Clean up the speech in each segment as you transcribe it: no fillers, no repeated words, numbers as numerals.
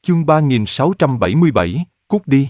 Chương 3677, cút đi.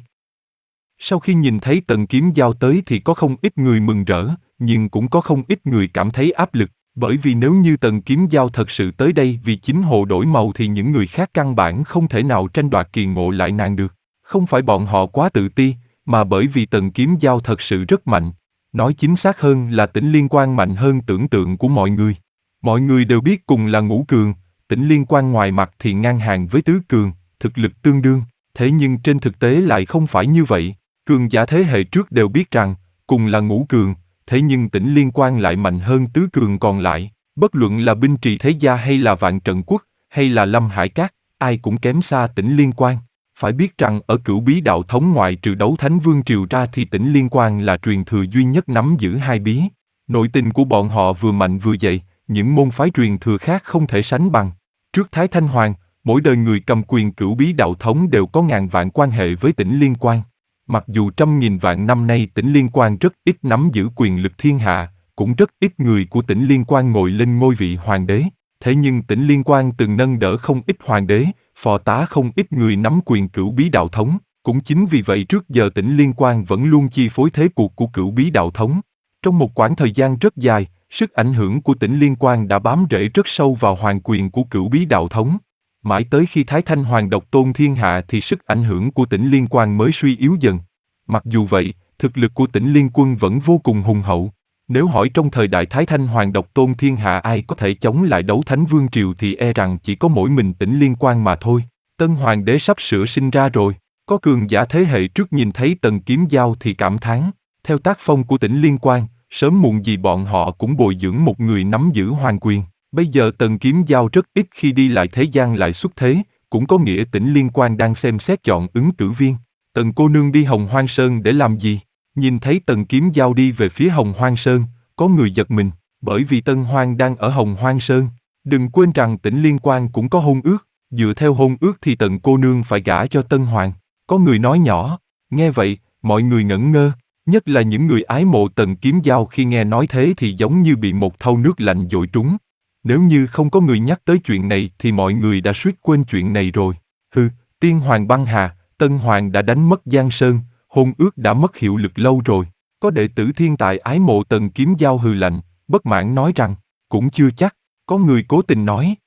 Sau khi nhìn thấy Tần Kiếm Giao tới thì có không ít người mừng rỡ, nhưng cũng có không ít người cảm thấy áp lực, bởi vì nếu như Tần Kiếm Giao thật sự tới đây vì chính hồ đổi màu thì những người khác căn bản không thể nào tranh đoạt kỳ ngộ lại nàng được. Không phải bọn họ quá tự ti, mà bởi vì Tần Kiếm Giao thật sự rất mạnh. Nói chính xác hơn là Tĩnh Liên Quan mạnh hơn tưởng tượng của mọi người. Mọi người đều biết cùng là ngũ cường, Tĩnh Liên Quan ngoài mặt thì ngang hàng với tứ cường, thực lực tương đương, thế nhưng trên thực tế lại không phải như vậy. Cường giả thế hệ trước đều biết rằng, cùng là ngũ cường, thế nhưng Tĩnh Liên Quan lại mạnh hơn tứ cường còn lại, bất luận là Binh Trì Thế Gia hay là Vạn Trận Quốc, hay là Lâm Hải Các, ai cũng kém xa Tĩnh Liên Quan. Phải biết rằng ở Cửu Bí Đạo Thống ngoại trừ Đấu Thánh Vương Triều ra thì Tĩnh Liên Quan là truyền thừa duy nhất nắm giữ hai bí. Nội tình của bọn họ vừa mạnh vừa dày, những môn phái truyền thừa khác không thể sánh bằng. Trước Thái Thanh Hoàng, mỗi đời người cầm quyền Cửu Bí Đạo Thống đều có ngàn vạn quan hệ với Tĩnh Liên Quan. Mặc dù trăm nghìn vạn năm nay Tĩnh Liên Quan rất ít nắm giữ quyền lực thiên hạ, cũng rất ít người của Tĩnh Liên Quan ngồi lên ngôi vị hoàng đế, thế nhưng Tĩnh Liên Quan từng nâng đỡ không ít hoàng đế, phò tá không ít người nắm quyền Cửu Bí Đạo Thống, cũng chính vì vậy trước giờ Tĩnh Liên Quan vẫn luôn chi phối thế cuộc của Cửu Bí Đạo Thống. Trong một quãng thời gian rất dài, sức ảnh hưởng của Tĩnh Liên Quan đã bám rễ rất sâu vào hoàng quyền của Cửu Bí Đạo Thống. Mãi tới khi Thái Thanh Hoàng độc tôn thiên hạ thì sức ảnh hưởng của Tĩnh Liên Quan mới suy yếu dần. Mặc dù vậy, thực lực của Tĩnh Liên Quân vẫn vô cùng hùng hậu. Nếu hỏi trong thời đại Thái Thanh Hoàng độc tôn thiên hạ ai có thể chống lại Đấu Thánh Vương Triều thì e rằng chỉ có mỗi mình Tĩnh Liên Quan mà thôi. Tân Hoàng đế sắp sửa sinh ra rồi. Có cường giả thế hệ trước nhìn thấy Tần Kiếm Giao thì cảm thán. Theo tác phong của Tĩnh Liên Quan, sớm muộn gì bọn họ cũng bồi dưỡng một người nắm giữ hoàng quyền. Bây giờ Tần Kiếm Giao rất ít khi đi lại thế gian lại xuất thế, cũng có nghĩa Tĩnh Liên Quan đang xem xét chọn ứng cử viên. Tần cô nương đi Hồng Hoang Sơn để làm gì? Nhìn thấy Tần Kiếm Giao đi về phía Hồng Hoang Sơn, có người giật mình, bởi vì Tân Hoang đang ở Hồng Hoang Sơn. Đừng quên rằng Tĩnh Liên Quan cũng có hôn ước, dựa theo hôn ước thì Tần cô nương phải gả cho Tân Hoàng. Có người nói nhỏ, nghe vậy, mọi người ngẩn ngơ, nhất là những người ái mộ Tần Kiếm Giao khi nghe nói thế thì giống như bị một thau nước lạnh dội trúng. Nếu như không có người nhắc tới chuyện này thì mọi người đã suýt quên chuyện này rồi. Hừ, Tiên Hoàng băng hà, Tân Hoàng đã đánh mất Giang Sơn, hôn ước đã mất hiệu lực lâu rồi. Có đệ tử thiên tài ái mộ Tần Kiếm Giao hừ lạnh, bất mãn nói rằng, cũng chưa chắc, có người cố tình nói.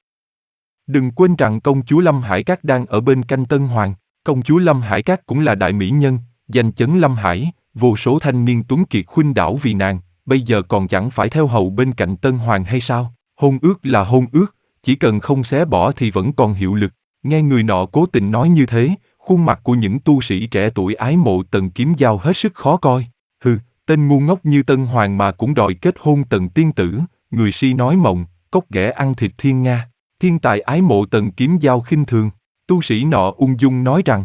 Đừng quên rằng công chúa Lâm Hải Các đang ở bên cạnh Tân Hoàng, công chúa Lâm Hải Các cũng là đại mỹ nhân, danh chấn Lâm Hải, vô số thanh niên tuấn kiệt khuynh đảo vì nàng, bây giờ còn chẳng phải theo hầu bên cạnh Tân Hoàng hay sao? Hôn ước là hôn ước, chỉ cần không xé bỏ thì vẫn còn hiệu lực. Nghe người nọ cố tình nói như thế, khuôn mặt của những tu sĩ trẻ tuổi ái mộ Tần Kiếm Giao hết sức khó coi. Hừ, tên ngu ngốc như Tân Hoàng mà cũng đòi kết hôn Tần tiên tử, người si nói mộng, cóc ghẻ ăn thịt thiên nga. Thiên tài ái mộ Tần Kiếm Giao khinh thường, tu sĩ nọ ung dung nói rằng,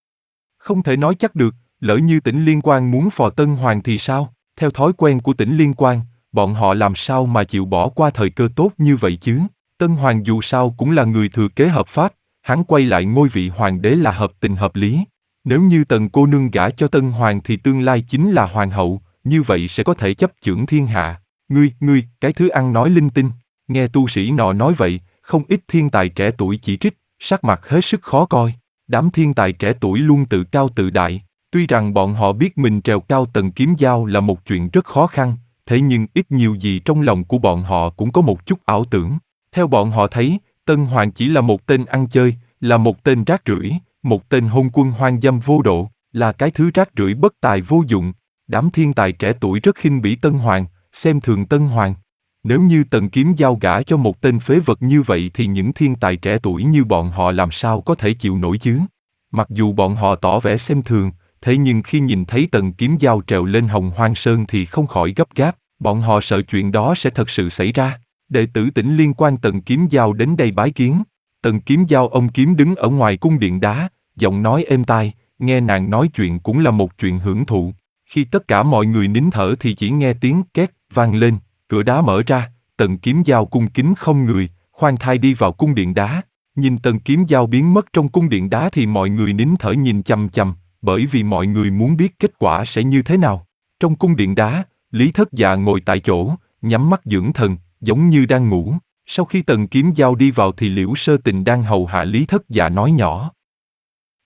không thể nói chắc được, lỡ như Tĩnh Liên Quan muốn phò Tân Hoàng thì sao? Theo thói quen của Tĩnh Liên Quan, bọn họ làm sao mà chịu bỏ qua thời cơ tốt như vậy chứ? Tân Hoàng dù sao cũng là người thừa kế hợp pháp, hắn quay lại ngôi vị hoàng đế là hợp tình hợp lý. Nếu như Tần cô nương gả cho Tân Hoàng thì tương lai chính là hoàng hậu, như vậy sẽ có thể chấp chưởng thiên hạ. Ngươi, cái thứ ăn nói linh tinh. Nghe tu sĩ nọ nói vậy, không ít thiên tài trẻ tuổi chỉ trích, sắc mặt hết sức khó coi. Đám thiên tài trẻ tuổi luôn tự cao tự đại, tuy rằng bọn họ biết mình trèo cao Tần Kiếm Giao là một chuyện rất khó khăn, thế nhưng ít nhiều gì trong lòng của bọn họ cũng có một chút ảo tưởng. Theo bọn họ thấy, Tân Hoàng chỉ là một tên ăn chơi, là một tên rác rưởi, một tên hôn quân hoang dâm vô độ, là cái thứ rác rưởi bất tài vô dụng. Đám thiên tài trẻ tuổi rất khinh bỉ Tân Hoàng, xem thường Tân Hoàng. Nếu như Tần Kiếm Giao gả cho một tên phế vật như vậy thì những thiên tài trẻ tuổi như bọn họ làm sao có thể chịu nổi chứ? Mặc dù bọn họ tỏ vẻ xem thường, thế nhưng khi nhìn thấy Tần Kiếm Giao trèo lên Hồng Hoang Sơn thì không khỏi gấp gáp, bọn họ sợ chuyện đó sẽ thật sự xảy ra. Đệ tử Tĩnh Liên Quan Tần Kiếm Giao đến đây bái kiến. Tần Kiếm Giao ôm kiếm đứng ở ngoài cung điện đá, giọng nói êm tai, nghe nàng nói chuyện cũng là một chuyện hưởng thụ. Khi tất cả mọi người nín thở thì chỉ nghe tiếng két vang lên, cửa đá mở ra, Tần Kiếm Giao cung kính không người, khoan thai đi vào cung điện đá. Nhìn Tần Kiếm Giao biến mất trong cung điện đá thì mọi người nín thở nhìn chằm chằm, bởi vì mọi người muốn biết kết quả sẽ như thế nào. Trong cung điện đá, Lý Thất Dạ ngồi tại chỗ, nhắm mắt dưỡng thần, giống như đang ngủ. Sau khi Tần Kiếm Giao đi vào thì Liễu Sơ Tình đang hầu hạ Lý Thất Dạ nói nhỏ.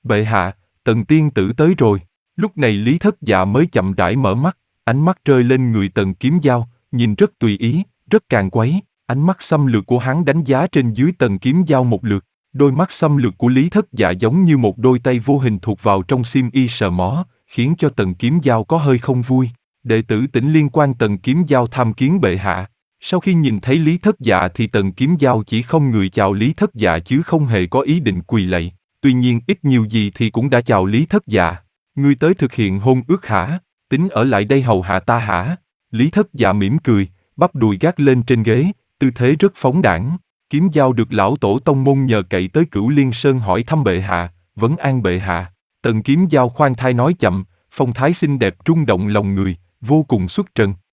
Bệ hạ, Tần tiên tử tới rồi. Lúc này Lý Thất Dạ mới chậm rãi mở mắt, ánh mắt rơi lên người Tần Kiếm Dao, nhìn rất tùy ý, rất càn quấy. Ánh mắt xâm lược của hắn đánh giá trên dưới Tần Kiếm Dao một lượt. Đôi mắt xâm lược của Lý Thất Dạ giống như một đôi tay vô hình thuộc vào trong xiêm y sờ mó, khiến cho Tần Kiếm Dao có hơi không vui. Đệ tử Tỉnh Liên quan Tần Kiếm Dao tham kiến bệ hạ. Sau khi nhìn thấy Lý Thất Dạ thì Tần Kiếm Dao chỉ không người chào Lý Thất Dạ chứ không hề có ý định quỳ lạy. Tuy nhiên ít nhiều gì thì cũng đã chào Lý Thất Dạ. Ngươi tới thực hiện hôn ước hả? Tính ở lại đây hầu hạ ta hả? Lý Thất Dạ mỉm cười, bắp đùi gác lên trên ghế, tư thế rất phóng đãng. Kiếm Dao được lão tổ tông môn nhờ cậy tới Cửu Liên Sơn hỏi thăm bệ hạ, vấn an bệ hạ. Tần Kiếm Dao khoan thai nói chậm, phong thái xinh đẹp rung động lòng người, vô cùng xuất trần.